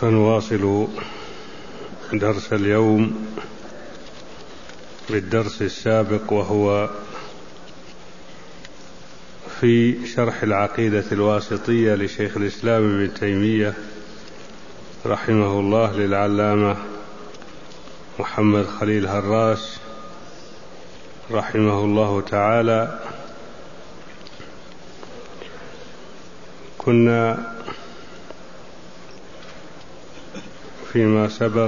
سنواصل درس اليوم بالدرس السابق، وهو في شرح العقيدة الواسطية لشيخ الإسلام ابن تيمية رحمه الله للعلامة محمد خليل هراس رحمه الله تعالى. كنا فيما سبق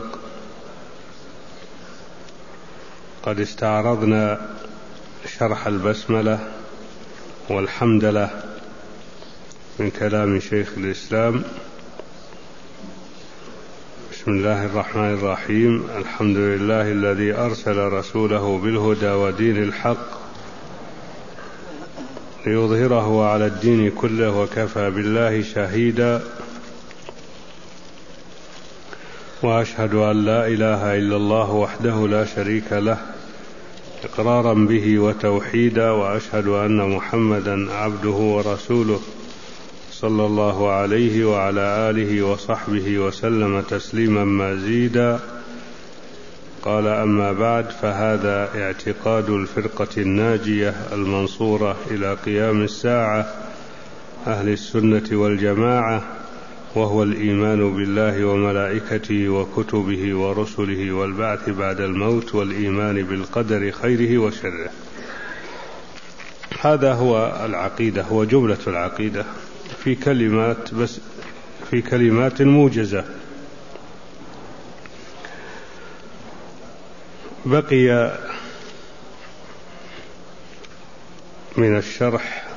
قد استعرضنا شرح البسملة والحمدلة من كلام شيخ الإسلام. بسم الله الرحمن الرحيم. الحمد لله الذي أرسل رسوله بالهدى ودين الحق ليظهره على الدين كله وكفى بالله شهيدا، وأشهد أن لا إله إلا الله وحده لا شريك له إقرارا به وتوحيدا، وأشهد أن محمدا عبده ورسوله صلى الله عليه وعلى آله وصحبه وسلم تسليما مزيدا. قال: أما بعد، فهذا اعتقاد الفرقة الناجية المنصورة إلى قيام الساعة أهل السنة والجماعة، وهو الإيمان بالله وملائكته وكتبه ورسله والبعث بعد الموت والإيمان بالقدر خيره وشره. هذا هو العقيدة، هو جملة العقيدة في كلمات، بس في كلمات موجزة. بقي من الشرح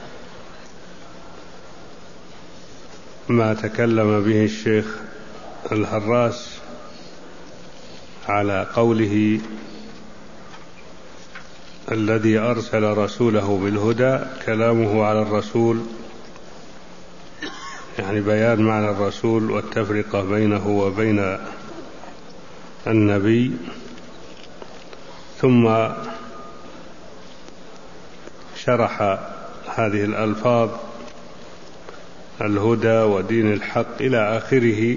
ما تكلم به الشيخ الهراس على قوله الذي أرسل رسوله بالهدى. كلامه على الرسول يعني بيان معنى الرسول والتفرقة بينه وبين النبي، ثم شرح هذه الألفاظ الهدى ودين الحق إلى آخره.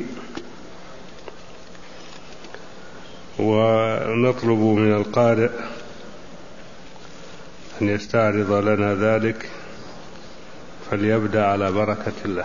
ونطلب من القارئ أن يستعرض لنا ذلك، فليبدأ على بركة الله.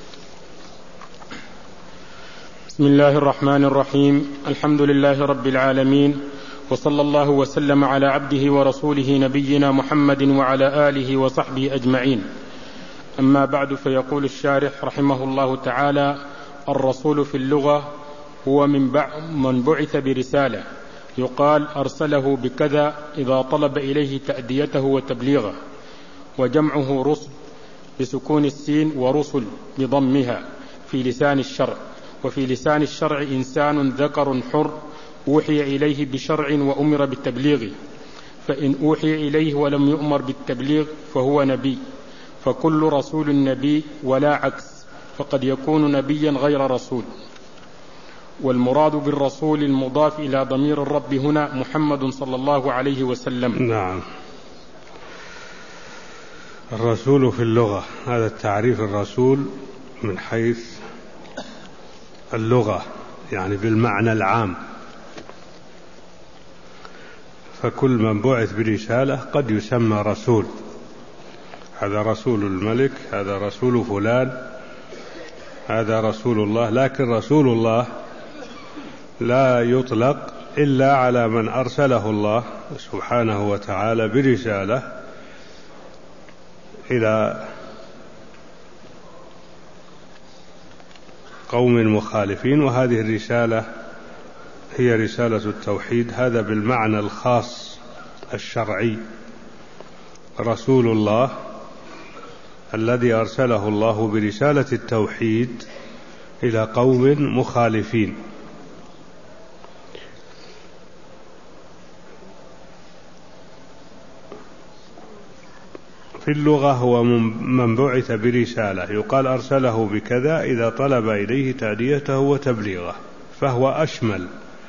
بسم الله الرحمن الرحيم. الحمد لله رب العالمين، وصلى الله وسلم على عبده ورسوله نبينا محمد وعلى آله وصحبه أجمعين. أما بعد، فيقول الشارح رحمه الله تعالى: الرسول في اللغة هو من بعث برسالة، يقال أرسله بكذا إذا طلب إليه تأديته وتبليغه، وجمعه رسل بسكون السين ورسل بضمها في لسان الشرع. وفي لسان الشرع إنسان ذكر حر أوحي إليه بشرع وأمر بالتبليغ، فإن أوحي إليه ولم يؤمر بالتبليغ فهو نبي، فكل رسول نبي ولا عكس، فقد يكون نبيا غير رسول. والمراد بالرسول المضاف إلى ضمير الرب هنا محمد صلى الله عليه وسلم. نعم. الرسول في اللغة، هذا التعريف. الرسول من حيث اللغة يعني بالمعنى العام، فكل من بعث برسالة قد يسمى رسول. هذا رسول الملك، هذا رسول فلان، هذا رسول الله. لكن رسول الله لا يطلق إلا على من أرسله الله سبحانه وتعالى برسالة إلى قوم مخالفين، وهذه الرسالة هي رسالة التوحيد. هذا بالمعنى الخاص الشرعي. رسول الله الذي أرسله الله برسالة التوحيد إلى قوم مخالفين. في اللغة هو من بعث برسالة، يقال أرسله بكذا إذا طلب إليه تأديته وتبليغه، فهو أشمل.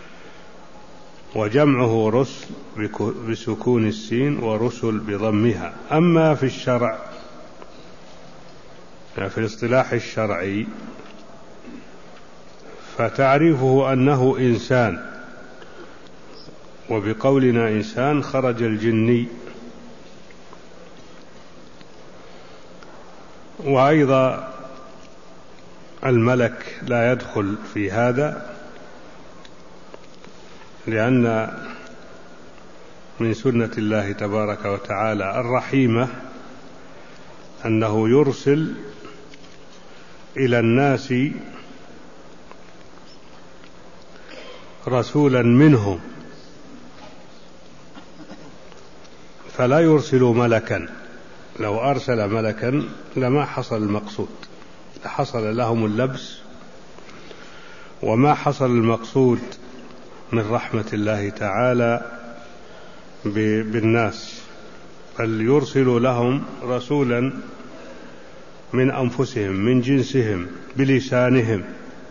وجمعه رسل بسكون السين ورسل بضمها. أما في الشرع، في الاصطلاح الشرعي، فتعريفه أنه إنسان، وبقولنا إنسان خرج الجني. وأيضا الملك لا يدخل في هذا، لأن من سنة الله تبارك وتعالى الرحيمة أنه يرسل إلى الناس رسولا منهم، فلا يرسل ملكا. لو أرسل ملكا لما حصل المقصود، حصل لهم اللبس وما حصل المقصود من رحمة الله تعالى بالناس، بل يرسل لهم رسولا من أنفسهم من جنسهم بلسانهم،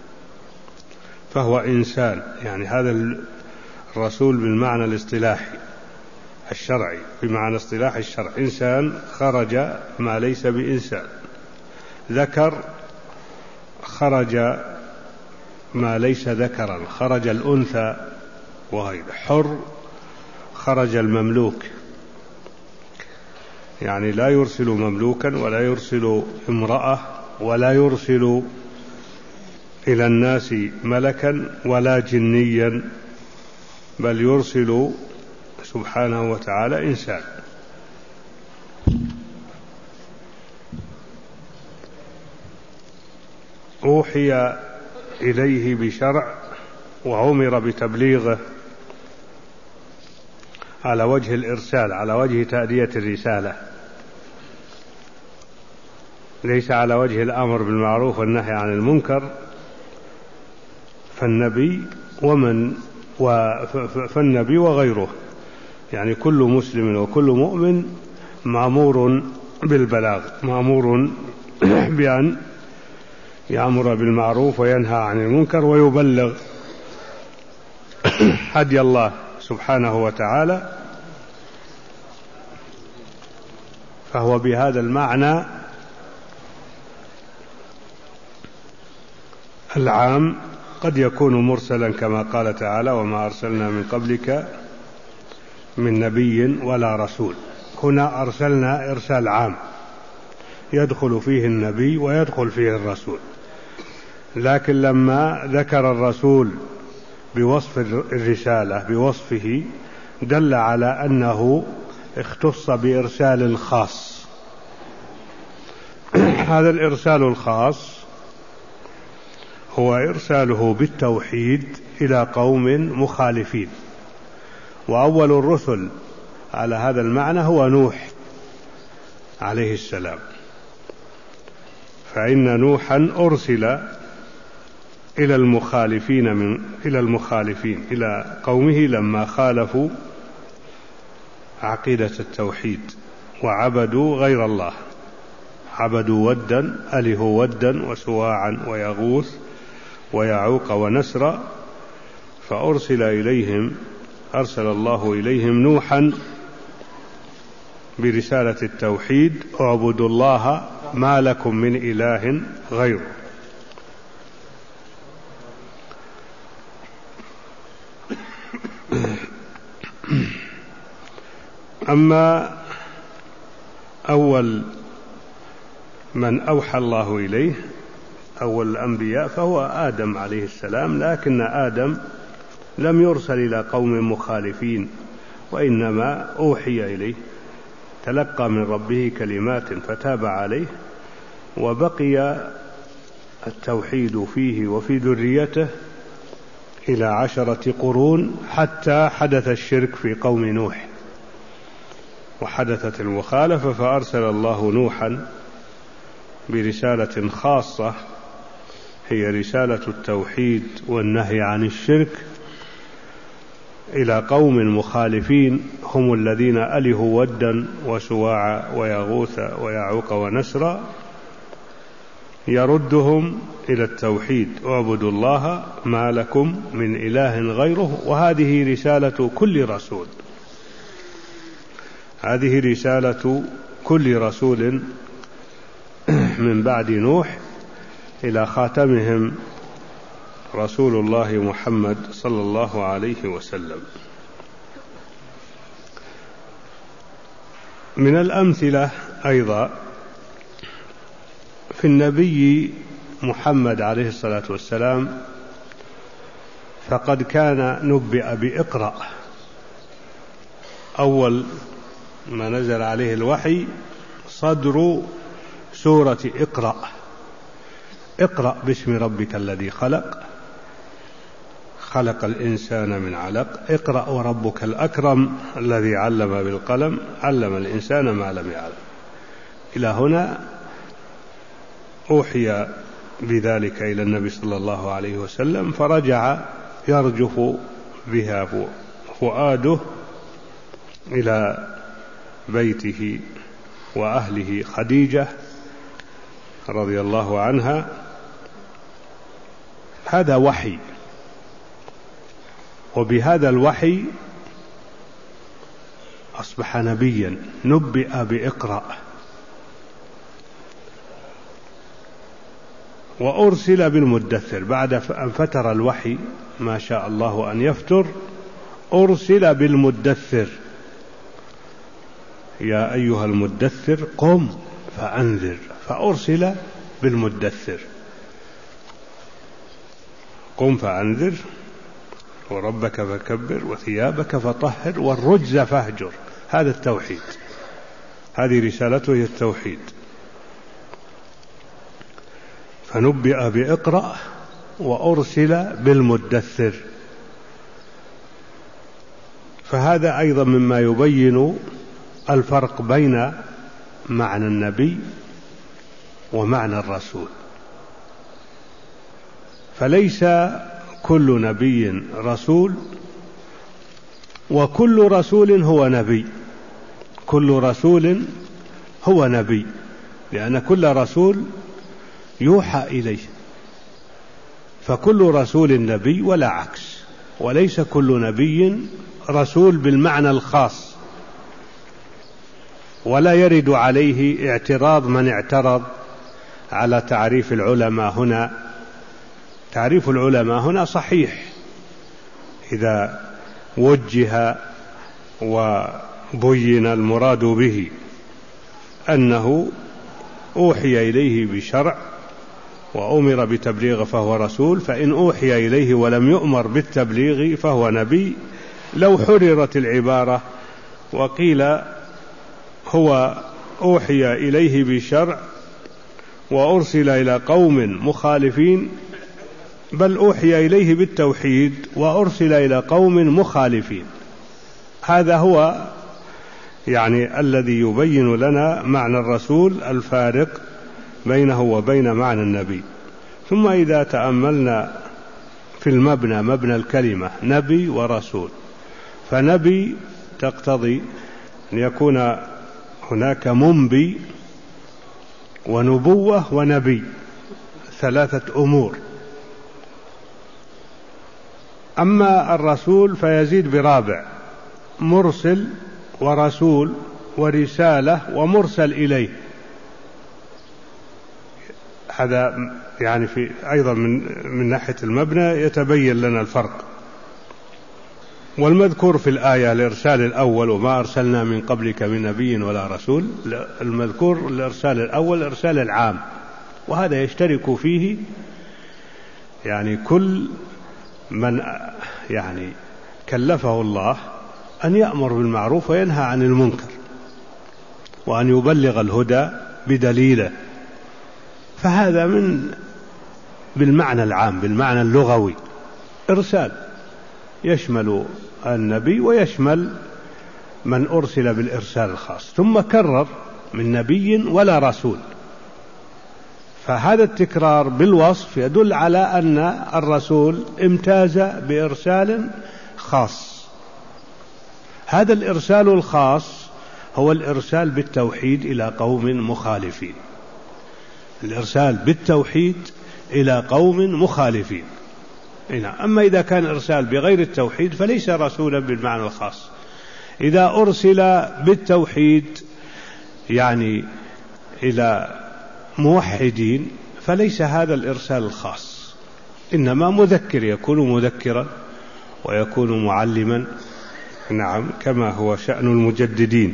فهو إنسان. يعني هذا الرسول بالمعنى الاصطلاحي الشرعي، بمعنى اصطلاح الشرع إنسان خرج ما ليس بإنسان، ذكر خرج ما ليس ذكرا، خرج الأنثى وغيره، حر خرج المملوك. يعني لا يرسل مملوكا ولا يرسل امرأة ولا يرسل إلى الناس ملكا ولا جنيا، بل يرسل سبحانه وتعالى إنسان. أوحي إليه بشرع وأمر بتبليغه على وجه الإرسال، على وجه تأدية الرسالة، ليس على وجه الأمر بالمعروف والنهي عن المنكر. فالنبي وغيره، يعني كل مسلم وكل مؤمن مأمور بالبلاغ، مأمور بأن يأمر بالمعروف وينهى عن المنكر ويبلغ هدي الله سبحانه وتعالى. فهو بهذا المعنى العام قد يكون مرسلا كما قال تعالى: وما أرسلنا من قبلك من نبي ولا رسول. هنا أرسلنا إرسال عام يدخل فيه النبي ويدخل فيه الرسول، لكن لما ذكر الرسول بوصف الرسالة بوصفه دل على أنه اختص بإرسال خاص. هذا الإرسال الخاص هو إرساله بالتوحيد إلى قوم مخالفين، وأول الرسل على هذا المعنى هو نوح عليه السلام، فإن نوحا أرسل إلى المخالفين إلى قومه لما خالفوا عقيدة التوحيد وعبدوا غير الله، عبدوا ودا، ألهوا ودا وسواعا ويغوث ويعوق ونسرا، فأرسل الله إليهم نوحا برسالة التوحيد: اعبدوا الله ما لكم من إله غيره. أما أول من أوحى الله إليه أول الأنبياء فهو آدم عليه السلام، لكن آدم لم يرسل إلى قوم مخالفين، وإنما أوحي إليه، تلقى من ربه كلمات فتاب عليه، وبقي التوحيد فيه وفي ذريته إلى 10 قرون حتى حدث الشرك في قوم نوح وحدثت المخالفة، فأرسل الله نوحا برسالة خاصة هي رسالة التوحيد والنهي عن الشرك إلى قوم مخالفين، هم الذين ألهوا ودا وسواعا ويغوث ويعوق ونسرا، يردهم إلى التوحيد: اعبدوا الله ما لكم من إله غيره. وهذه رسالة كل رسول، هذه رسالة كل رسول من بعد نوح إلى خاتمهم رسول الله محمد صلى الله عليه وسلم. من الأمثلة أيضا في النبي محمد عليه الصلاة والسلام، فقد كان نبئ بإقرأ. أول ما نزل عليه الوحي صدر سورة اقرأ، اقرأ باسم ربك الذي خلق، خلق الإنسان من علق، اقرأ وربك الأكرم الذي علم بالقلم، علم الإنسان ما لم يعلم. إلى هنا أوحي بذلك إلى النبي صلى الله عليه وسلم، فرجع يرجف بها فؤاده إلى بيته وأهله خديجة رضي الله عنها. هذا وحي، وبهذا الوحي أصبح نبيا، نبئ بإقرأ. وأرسل بالمدثر، بعد أن فتر الوحي ما شاء الله أن يفتر، أرسل بالمدثر، يا أيها المدثر قم فأنذر، فأرسل بالمدثر، قم فأنذر وربك فكبر وثيابك فطهر والرجز فاهجر. هذا التوحيد، هذه رسالته هي التوحيد. فنبئ بإقرأ وأرسل بالمدثر. فهذا أيضا مما يبين الفرق بين معنى النبي ومعنى الرسول. فليس كل نبي رسول، وكل رسول هو نبي، كل رسول هو نبي، لأن كل رسول يوحى إليه، فكل رسول نبي ولا عكس. وليس كل نبي رسول بالمعنى الخاص، ولا يرد عليه اعتراض من اعترض على تعريف العلماء هنا. تعريف العلماء هنا صحيح إذا وجه وبين المراد به أنه أوحي إليه بشرع وأمر بتبليغ فهو رسول، فإن أوحي إليه ولم يؤمر بالتبليغ فهو نبي. لو حررت العبارة وقيل هو أوحي إليه بشرع وأرسل إلى قوم مخالفين، بل أوحي إليه بالتوحيد وأرسل إلى قوم مخالفين، هذا هو يعني الذي يبين لنا معنى الرسول، الفارق بينه وبين معنى النبي. ثم إذا تأملنا في المبنى، مبنى الكلمة نبي ورسول، فنبي تقتضي أن يكون هناك منبي ونبوة ونبي، ثلاثة أمور. أما الرسول فيزيد برابع، مرسل ورسول ورسالة ومرسل إليه. هذا يعني في أيضا من ناحية المبنى يتبين لنا الفرق. والمذكور في الآية الإرسال الأول، وما أرسلنا من قبلك من نبي ولا رسول، المذكور الإرسال الأول إرسال العام، وهذا يشترك فيه يعني كل من يعني كلفه الله أن يأمر بالمعروف وينهى عن المنكر، وأن يبلغ الهدى بدليله. فهذا بالمعنى العام، بالمعنى اللغوي، إرسال يشمل النبي ويشمل من أرسل بالإرسال الخاص. ثم كرر من نبي ولا رسول، فهذا التكرار بالوصف يدل على أن الرسول امتاز بإرسال خاص. هذا الإرسال الخاص هو الإرسال بالتوحيد إلى قوم مخالفين، الإرسال بالتوحيد إلى قوم مخالفين. أما إذا كان إرسال بغير التوحيد فليس رسولا بالمعنى الخاص. إذا أرسل بالتوحيد يعني إلى موحدين فليس هذا الإرسال الخاص، إنما مذكر، يكون مذكرا ويكون معلما، نعم، كما هو شأن المجددين.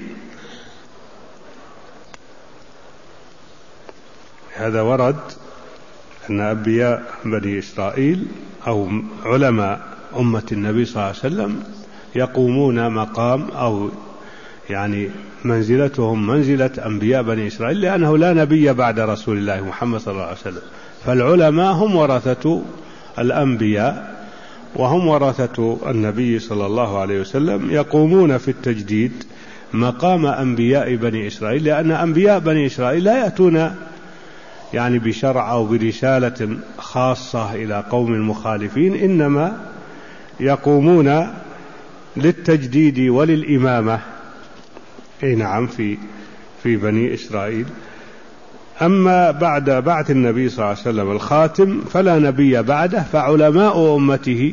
هذا ورد أن أنبياء بني إسرائيل أو علماء أمة النبي صلى الله عليه وسلم يقومون مقام أو يعني منزلتهم منزلة أنبياء بني إسرائيل، لأنه لا نبي بعد رسول الله محمد صلى الله عليه وسلم، فالعلماء هم ورثة الأنبياء وهم ورثة النبي صلى الله عليه وسلم، يقومون في التجديد مقام أنبياء بني إسرائيل، لأن أنبياء بني إسرائيل لا يأتون يعني بشرع أو برسالة خاصة إلى قوم مخالفين، إنما يقومون للتجديد وللإمامة، نعم، في بني إسرائيل. أما بعد بعث النبي صلى الله عليه وسلم الخاتم فلا نبي بعده، فعلماء أمته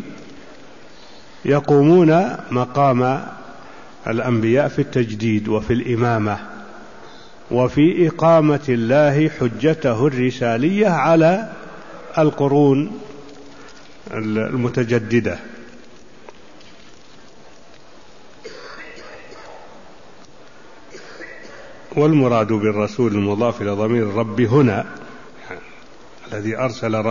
يقومون مقام الأنبياء في التجديد وفي الإمامة وفي إقامة الله حجته الرسالية على القرون المتجددة. والمراد بالرسول المضاف إلى ضمير الرب هنا الذي أرسل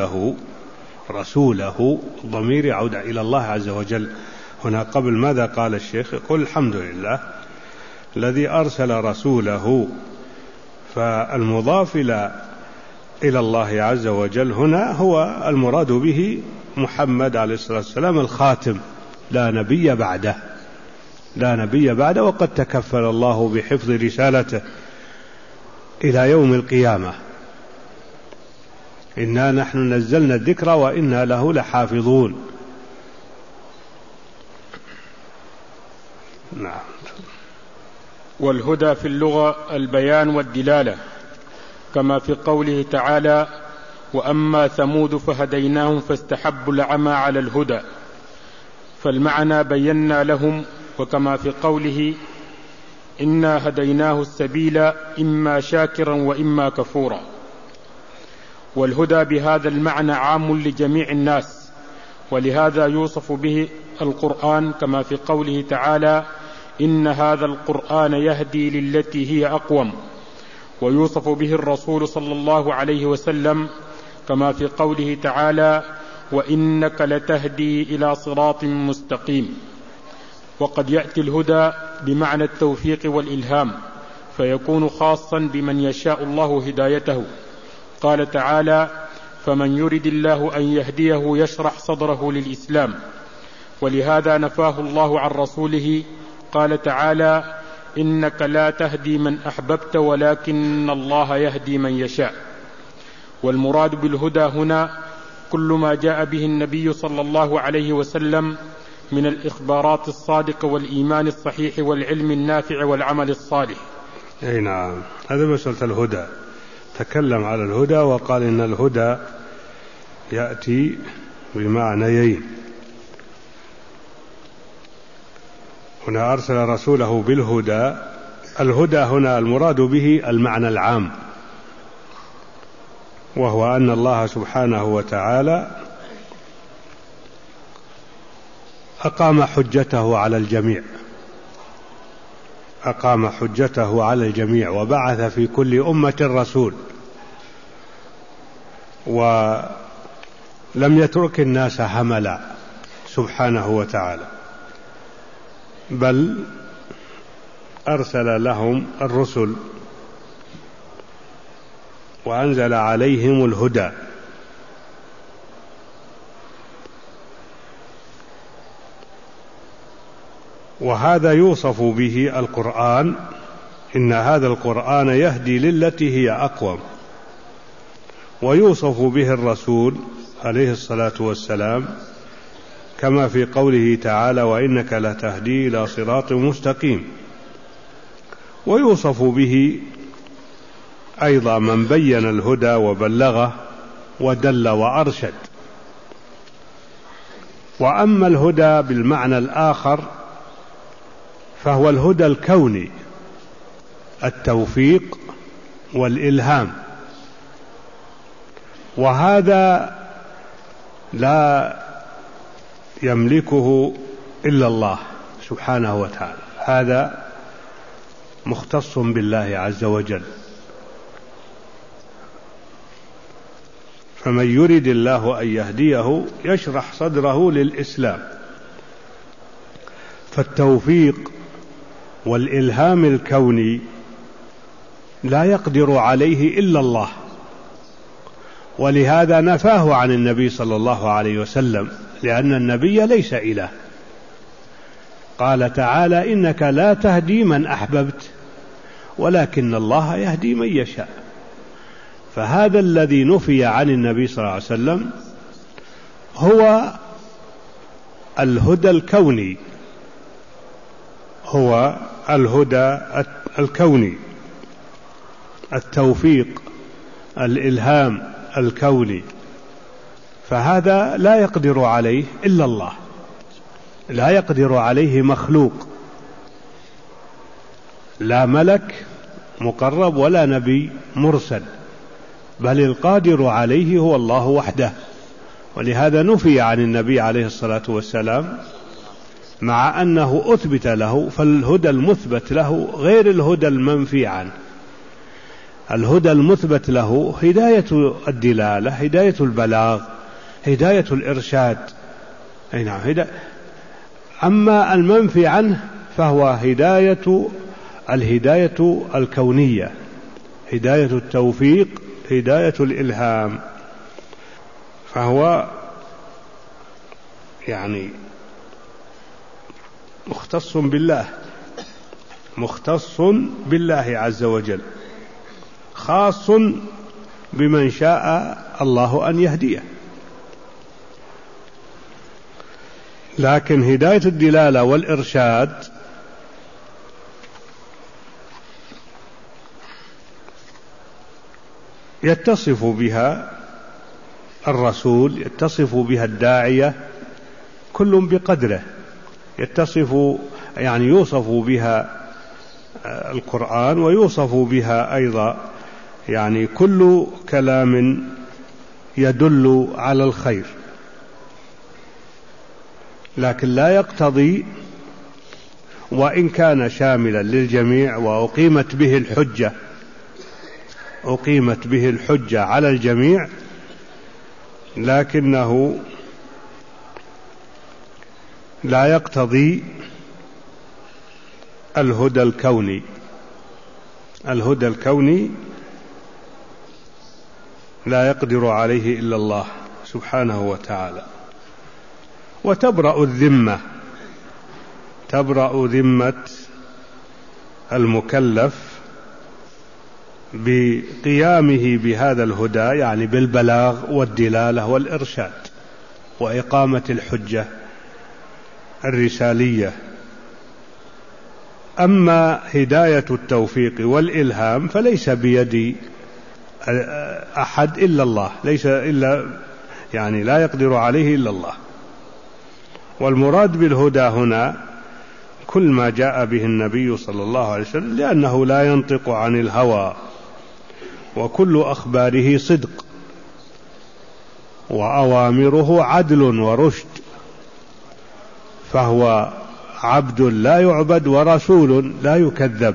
رسوله ضمير يعود إلى الله عز وجل. هنا قبل ماذا قال الشيخ؟ يقول الحمد لله الذي أرسل رسوله، فالمضاف إلى الله عز وجل هنا هو المراد به محمد عليه الصلاة والسلام الخاتم، لا نبي بعده، وقد تكفل الله بحفظ رسالته إلى يوم القيامة. إنا نحن نزلنا الذكر وإنا له لحافظون. نعم. والهدى في اللغة البيان والدلالة، كما في قوله تعالى: وأما ثمود فهديناهم فاستحبوا العمى على الهدى، فالمعنى بينا لهم، وكما في قوله: إنا هديناه السبيل إما شاكرا وإما كفورا. والهدى بهذا المعنى عام لجميع الناس، ولهذا يوصف به القرآن كما في قوله تعالى: إن هذا القرآن يهدي للتي هي أقوم. ويوصف به الرسول صلى الله عليه وسلم كما في قوله تعالى: وإنك لتهدي إلى صراط مستقيم. وقد يأتي الهدى بمعنى التوفيق والإلهام، فيكون خاصا بمن يشاء الله هدايته. قال تعالى: فمن يرد الله أن يهديه يشرح صدره للإسلام. ولهذا نفاه الله عن رسوله، قال تعالى: إنك لا تهدي من أحببت ولكن الله يهدي من يشاء. والمراد بالهدى هنا كل ما جاء به النبي صلى الله عليه وسلم من الإخبارات الصادقة والإيمان الصحيح والعلم النافع والعمل الصالح. أي نعم، هذا مسألة الهدى. تكلم على الهدى وقال إن الهدى يأتي بمعنيين. هنا أرسل رسوله بالهدى، الهدى هنا المراد به المعنى العام، وهو أن الله سبحانه وتعالى أقام حجته على الجميع، وبعث في كل أمة رسول، ولم يترك الناس هملا سبحانه وتعالى، بل أرسل لهم الرسل وأنزل عليهم الهدى. وهذا يوصف به القرآن، إن هذا القرآن يهدي للتي هي أقوم. ويوصف به الرسول عليه الصلاة والسلام كما في قوله تعالى: وإنك لتهدي إلى صراط مستقيم. ويوصف به أيضا من بين الهدى وبلغه ودل وأرشد. وأما الهدى بالمعنى الآخر فهو الهدى الكوني، التوفيق والإلهام، وهذا لا يملكه إلا الله سبحانه وتعالى، هذا مختص بالله عز وجل. فمن يرد الله أن يهديه يشرح صدره للإسلام. فالتوفيق والإلهام الكوني لا يقدر عليه إلا الله، ولهذا نفاه عن النبي صلى الله عليه وسلم، لأن النبي ليس إله. قال تعالى: إنك لا تهدي من أحببت ولكن الله يهدي من يشاء. فهذا الذي نفي عن النبي صلى الله عليه وسلم هو الهدى الكوني، هو الهدى الكوني، التوفيق، الإلهام الكوني. فهذا لا يقدر عليه إلا الله، لا يقدر عليه مخلوق، لا ملك مقرب ولا نبي مرسل، بل القادر عليه هو الله وحده. ولهذا نفي عن النبي عليه الصلاة والسلام، مع أنه أثبت له. فالهدى المثبت له غير الهدى المنفي عنه. الهدى المثبت له هداية الدلالة، هداية البلاغ، هداية الإرشاد. أما المنفي عنه فهو الهداية الكونية، هداية التوفيق، هداية الإلهام. فهو مختص بالله عز وجل، خاص بمن شاء الله أن يهديه. لكن هداية الدلالة والإرشاد يتصف بها الرسول، يتصف بها الداعية، كل بقدره. يوصف بها القرآن، ويوصف بها أيضا كل كلام يدل على الخير. لكن لا يقتضي، وإن كان شاملا للجميع وأقيمت به الحجة على الجميع، لكنه لا يقتضي الهدى الكوني. الهدى الكوني لا يقدر عليه إلا الله سبحانه وتعالى. وتبرأ ذمة المكلف بقيامه بهذا الهدى، بالبلاغ والدلالة والإرشاد وإقامة الحجة الرسالية. أما هداية التوفيق والإلهام فليس بيد أحد إلا الله، لا يقدر عليه إلا الله. والمراد بالهدى هنا كل ما جاء به النبي صلى الله عليه وسلم، لأنه لا ينطق عن الهوى، وكل أخباره صدق، وأوامره عدل ورشد. فهو عبد لا يعبد ورسول لا يكذب،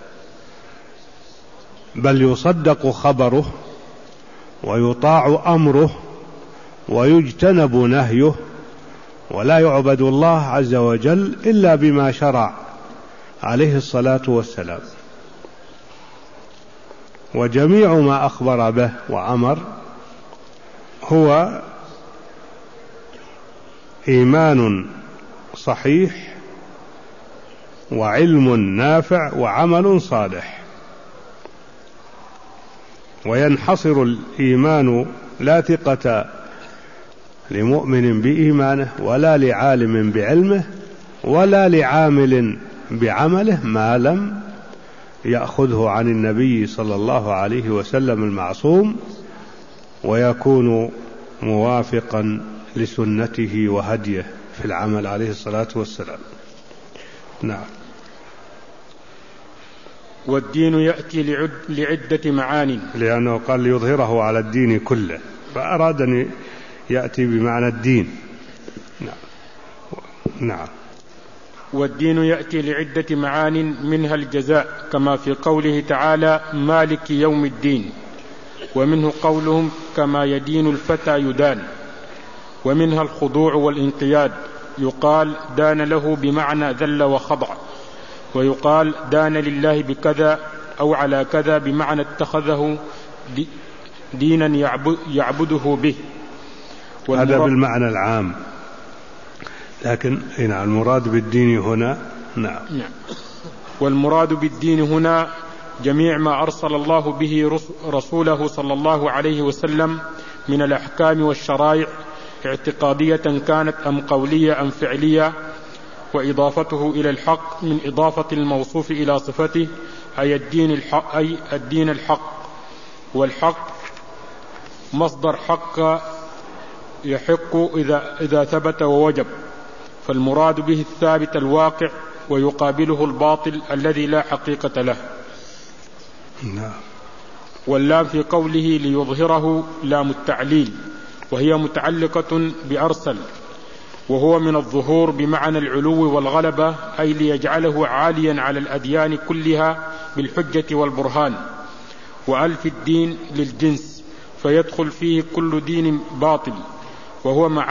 بل يصدق خبره ويطاع أمره ويجتنب نهيه، ولا يعبد الله عز وجل إلا بما شرع عليه الصلاة والسلام. وجميع ما أخبر به وأمر هو إيمان صحيح وعلم نافع وعمل صالح. وينحصر الإيمان لا ثقة لمؤمن بإيمانه، ولا لعالم بعلمه، ولا لعامل بعمله، ما لم يأخذه عن النبي صلى الله عليه وسلم المعصوم، ويكون موافقا لسنته وهديه في العمل عليه الصلاة والسلام. نعم. والدين يأتي لعدة معان، لأنه قال ليظهره على الدين كله، فأراد أن يأتي بمعنى الدين. نعم. والدين يأتي لعدة معان منها الجزاء كما في قوله تعالى مالك يوم الدين، ومنه قولهم كما يدين الفتى يدان، ومنها الخضوع والانقياد، يقال دان له بمعنى ذل وخضع، ويقال دان لله بكذا أو على كذا بمعنى اتخذه دينا يعبده به. هذا بالمعنى العام، لكن هنا المراد بالدين هنا نعم. والمراد بالدين هنا جميع ما أرسل الله به رسوله صلى الله عليه وسلم من الأحكام والشرائع، اعتقادية كانت أم قولية أم فعلية، وإضافته إلى الحق من إضافة الموصوف إلى صفته، أي الدين الحق. والحق مصدر حق يحق إذا ثبت ووجب، فالمراد به الثابت الواقع، ويقابله الباطل الذي لا حقيقة له. واللام في قوله ليظهره لام التعليل، وهي متعلقة بأرسل، وهو من الظهور بمعنى العلو والغلبة، أي ليجعله عاليا على الأديان كلها بالحجة والبرهان. وألف الدين للجنس، فيدخل فيه كل دين باطل، وهو ما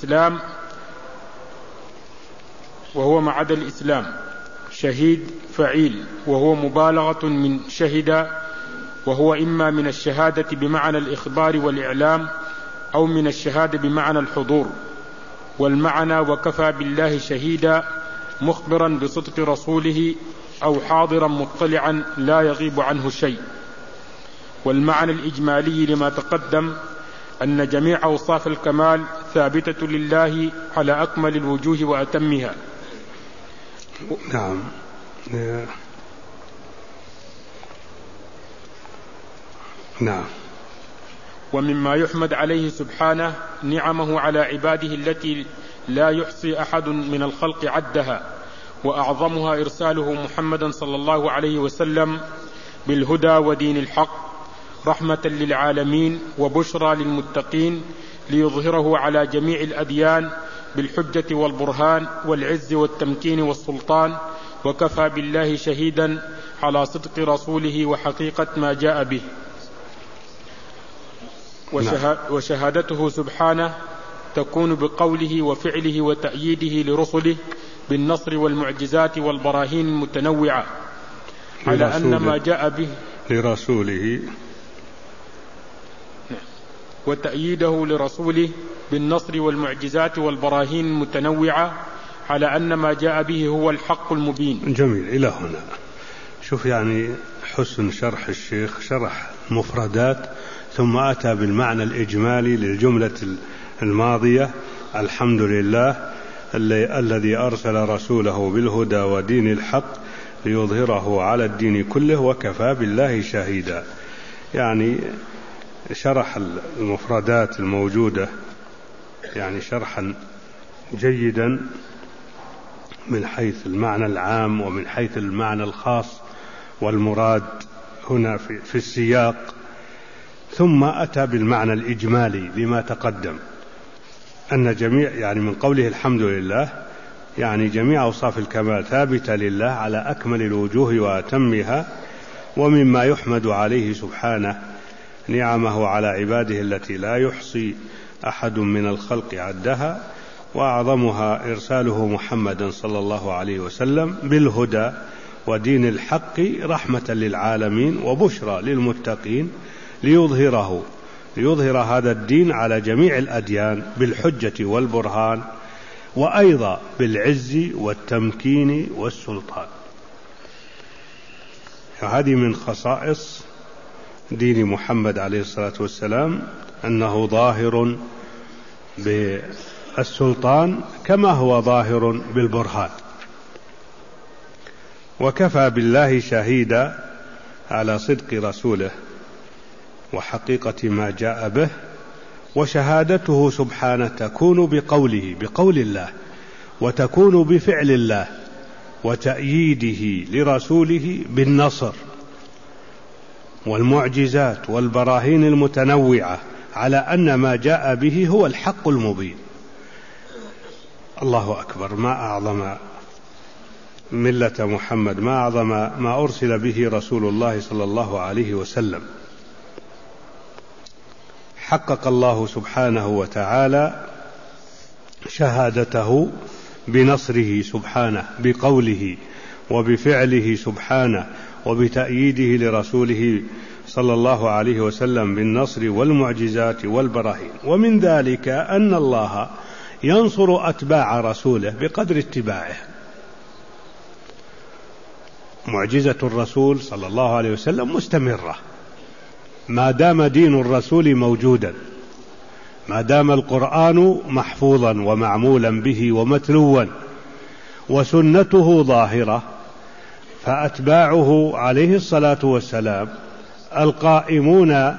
عدا الإسلام. شهيد فعيل، وهو مبالغة من شهد، وهو إما من الشهادة بمعنى الإخبار والإعلام، أو من الشهادة بمعنى الحضور. والمعنى وكفى بالله شهيدا، مخبرا بصدق رسوله أو حاضرا مطلعا لا يغيب عنه شيء. والمعنى الإجمالي لما تقدم أن جميع أوصاف الكمال ثابتة لله على أكمل الوجوه وأتمها. نعم. نعم. ومما يحمد عليه سبحانه نعمه على عباده التي لا يحصي أحد من الخلق عدها، وأعظمها إرساله محمدا صلى الله عليه وسلم بالهدى ودين الحق، رحمة للعالمين وبشرى للمتقين، ليظهره على جميع الأديان بالحجة والبرهان والعز والتمكين والسلطان. وكفى بالله شهيدا على صدق رسوله وحقيقة ما جاء به. وشهادته سبحانه تكون بقوله وفعله وتأييده لرسله بالنصر والمعجزات والبراهين المتنوعة على أن ما جاء به لرسوله، وتأييده لرسوله بالنصر والمعجزات والبراهين المتنوعة على أن ما جاء به هو الحق المبين. جميل. إلى هنا شوف يعني حسن شرح الشيخ، شرح مفردات ثم أتى بالمعنى الإجمالي للجملة الماضية: الحمد لله الذي أرسل رسوله بالهدى ودين الحق ليظهره على الدين كله وكفى بالله شهيدا. يعني شرح المفردات الموجودة يعني شرحا جيدا من حيث المعنى العام ومن حيث المعنى الخاص والمراد هنا في السياق، ثم أتى بالمعنى الإجمالي لما تقدم، أن جميع يعني من قوله الحمد لله يعني جميع أوصاف الكمال ثابتة لله على أكمل الوجوه وأتمها، ومما يحمد عليه سبحانه نعمه على عباده التي لا يحصي أحد من الخلق عدها، وأعظمها إرساله محمدا صلى الله عليه وسلم بالهدى ودين الحق رحمة للعالمين وبشرى للمتقين، ليظهر هذا الدين على جميع الأديان بالحجة والبرهان، وأيضا بالعز والتمكين والسلطان. هذه من خصائص دين محمد عليه الصلاة والسلام، أنه ظاهر بالسلطان كما هو ظاهر بالبرهان. وكفى بالله شهيدا على صدق رسوله وحقيقة ما جاء به. وشهادته سبحانه تكون بقول الله، وتكون بفعل الله وتأييده لرسوله بالنصر والمعجزات والبراهين المتنوعة على أن ما جاء به هو الحق المبين. الله أكبر، ما أعظم ملة محمد، ما أعظم ما أرسل به رسول الله صلى الله عليه وسلم. حقق الله سبحانه وتعالى شهادته بنصره سبحانه، بقوله وبفعله سبحانه، وبتأييده لرسوله صلى الله عليه وسلم بالنصر والمعجزات والبراهين. ومن ذلك أن الله ينصر أتباع رسوله بقدر اتباعه. معجزة الرسول صلى الله عليه وسلم مستمرة ما دام دين الرسول موجودا، ما دام القرآن محفوظا ومعمولا به ومتلوا وسنته ظاهرة، فأتباعه عليه الصلاة والسلام القائمون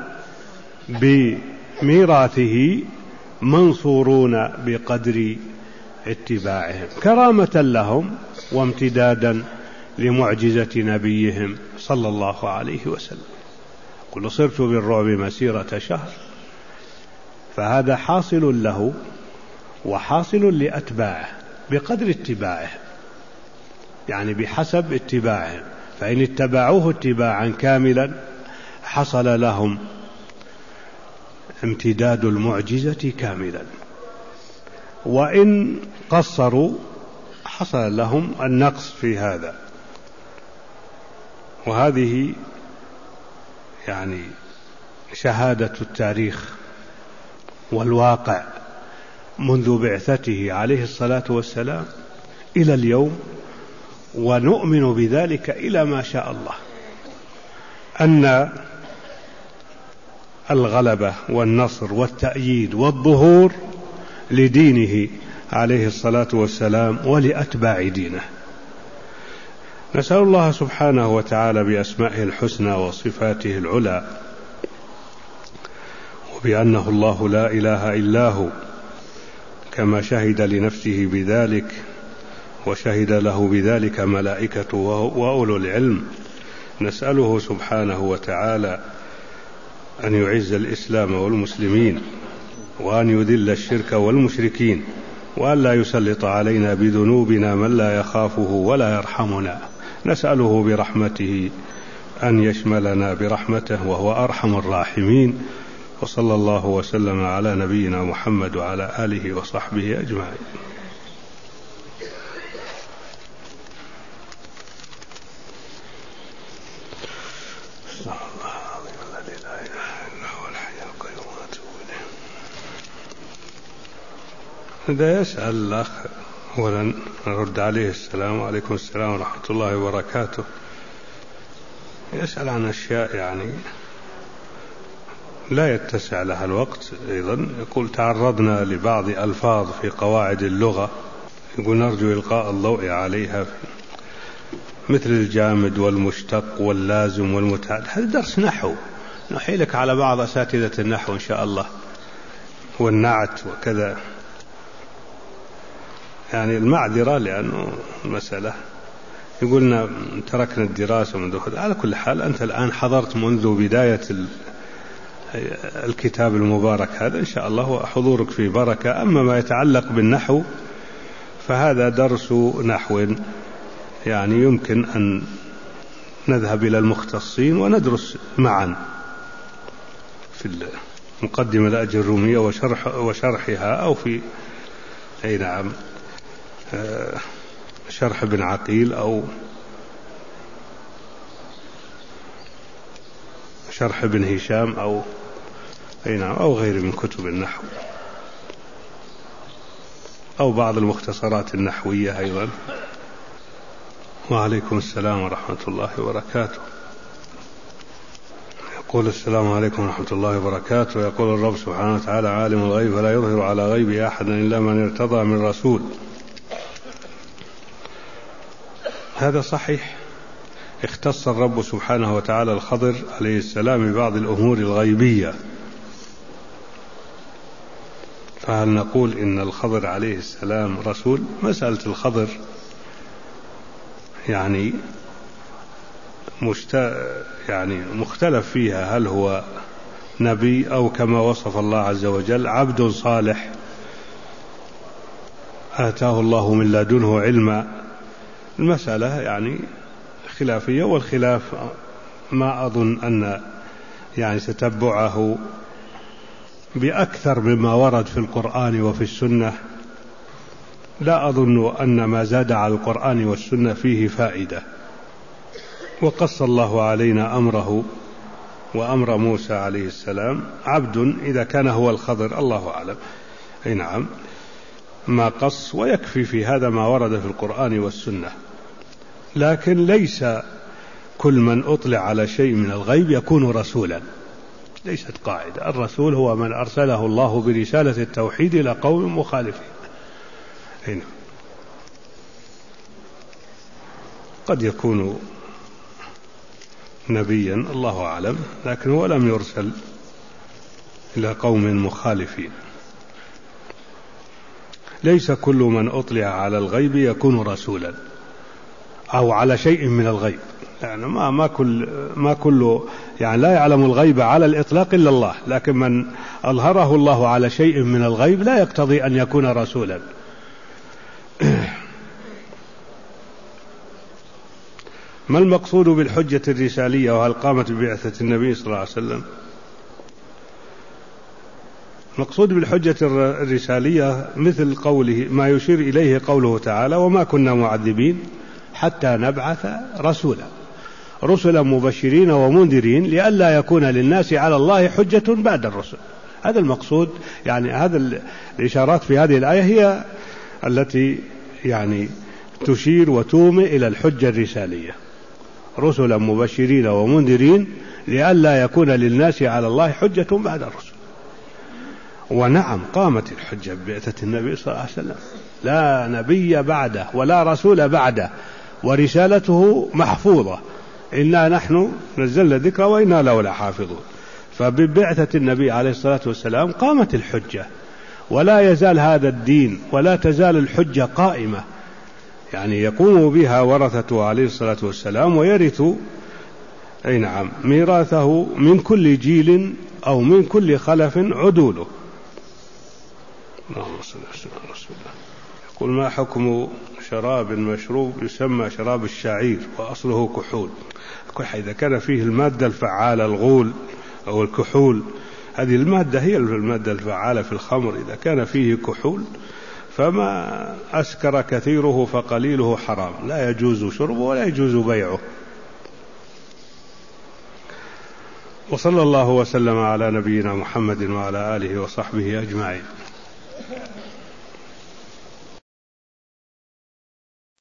بميراثه منصورون بقدر اتباعهم، كرامة لهم وامتدادا لمعجزة نبيهم صلى الله عليه وسلم. قل صرت بالرعب مسيرة شهر، فهذا حاصل له وحاصل لأتباعه بقدر اتباعه، يعني بحسب اتباعهم، فإن اتبعوه اتباعا كاملا حصل لهم امتداد المعجزة كاملا، وإن قصروا حصل لهم النقص في هذا. وهذه يعني شهادة التاريخ والواقع منذ بعثته عليه الصلاة والسلام إلى اليوم، ونؤمن بذلك إلى ما شاء الله، أن الغلبة والنصر والتأييد والظهور لدينه عليه الصلاة والسلام ولأتباع دينه. نسأل الله سبحانه وتعالى بأسمائه الحسنى وصفاته العلى، وبأنه الله لا إله إلا هو، كما شهد لنفسه بذلك وشهد له بذلك ملائكته وأولو العلم. نسأله سبحانه وتعالى أن يعز الإسلام والمسلمين، وأن يذل الشرك والمشركين، وأن لا يسلط علينا بذنوبنا من لا يخافه ولا يرحمنا. نسأله برحمته أن يشملنا برحمته وهو أرحم الراحمين. وصلى الله وسلم على نبينا محمد وعلى آله وصحبه أجمعين. إذا يسأل الأخ أولا نرد عليه السلام عليكم السلام ورحمة الله وبركاته، يسأل عن أشياء يعني لا يتسع لها الوقت. أيضا يقول تعرضنا لبعض ألفاظ في قواعد اللغة، يقول نرجو إلقاء الضوء عليها، مثل الجامد والمشتق واللازم والمتعد. هذا درس نحو، نحيلك على بعض أساتذة النحو إن شاء الله، والنعت وكذا، يعني المعذرة لأنه المسألة يقولنا تركنا الدراسة منذ. على كل حال أنت الآن حضرت منذ بداية الكتاب المبارك هذا إن شاء الله، وحضورك في بركة. أما ما يتعلق بالنحو فهذا درس نحو، يعني يمكن أن نذهب إلى المختصين وندرس معا في المقدمة الأجرومية وشرحها، أو في أي نعم شرح ابن عقيل، أو شرح ابن هشام، أو أي نعم، أو غير من كتب النحو، أو بعض المختصرات النحوية أيضا. وعليكم السلام ورحمة الله وبركاته. يقول السلام عليكم ورحمة الله وبركاته. يقول الرب سبحانه وتعالى عالم الغيب فلا يظهر على غيبه أحدا إلا من ارتضى من رسول. هذا صحيح، اختص الرب سبحانه وتعالى الخضر عليه السلام ببعض الأمور الغيبية، فهل نقول إن الخضر عليه السلام رسول؟ مسألة الخضر يعني مختلف فيها، هل هو نبي أو كما وصف الله عز وجل عبد صالح آتاه الله من لدنه علما. المسألة يعني خلافية، والخلاف ما أظن أن يعني تتبعه بأكثر مما ورد في القرآن وفي السنة. لا أظن أن ما زاد على القرآن والسنة فيه فائدة. وقص الله علينا أمره وأمر موسى عليه السلام عبد، إذا كان هو الخضر الله أعلم، أي نعم، ما قص ويكفي في هذا ما ورد في القرآن والسنة. لكن ليس كل من أطلع على شيء من الغيب يكون رسولا، ليست قاعدة. الرسول هو من أرسله الله برسالة التوحيد إلى قوم مخالفين. هنا قد يكون نبيا الله أعلم، لكن هو لم يرسل إلى قوم مخالفين. ليس كل من أطلع على الغيب يكون رسولا أو على شيء من الغيب، يعني ما كل يعني لا يعلم الغيب على الإطلاق إلا الله، لكن من أظهره الله على شيء من الغيب لا يقتضي أن يكون رسولا. ما المقصود بالحجة الرسالية، وهل قامت ببعثة النبي صلى الله عليه وسلم؟ المقصود بالحجة الرسالية مثل قوله ما يشير إليه قوله تعالى وما كنا معذبين حتى نبعث رسلا مبشرين ومنذرين لئلا يكون للناس على الله حجة بعد الرسل. هذا المقصود، يعني هذا الإشارات في هذه الآية هي التي يعني تشير وتومئ إلى الحجة الرسالية، رسلا مبشرين ومنذرين لئلا يكون للناس على الله حجة بعد الرسل. ونعم قامت الحجة ببعثة النبي صلى الله عليه وسلم، لا نبي بعده ولا رسول بعده، ورسالته محفوظة، إنا نحن نزلنا الذكر وإنا له لحافظون. فببعثة النبي عليه الصلاة والسلام قامت الحجة، ولا يزال هذا الدين ولا تزال الحجة قائمة، يعني يقوم بها ورثته عليه الصلاة والسلام، ويرث أي نعم ميراثه من كل جيل أو من كل خلف عدوله. اللهم صل وسلم على رسول الله. يقول ما حكم شراب مشروب يسمى شراب الشعير وأصله كحول؟ إذا كان فيه المادة الفعالة الغول أو الكحول، هذه المادة هي المادة الفعالة في الخمر، إذا كان فيه كحول فما أسكر كثيره فقليله حرام، لا يجوز شربه ولا يجوز بيعه. وصلى الله وسلم على نبينا محمد وعلى آله وصحبه أجمعين.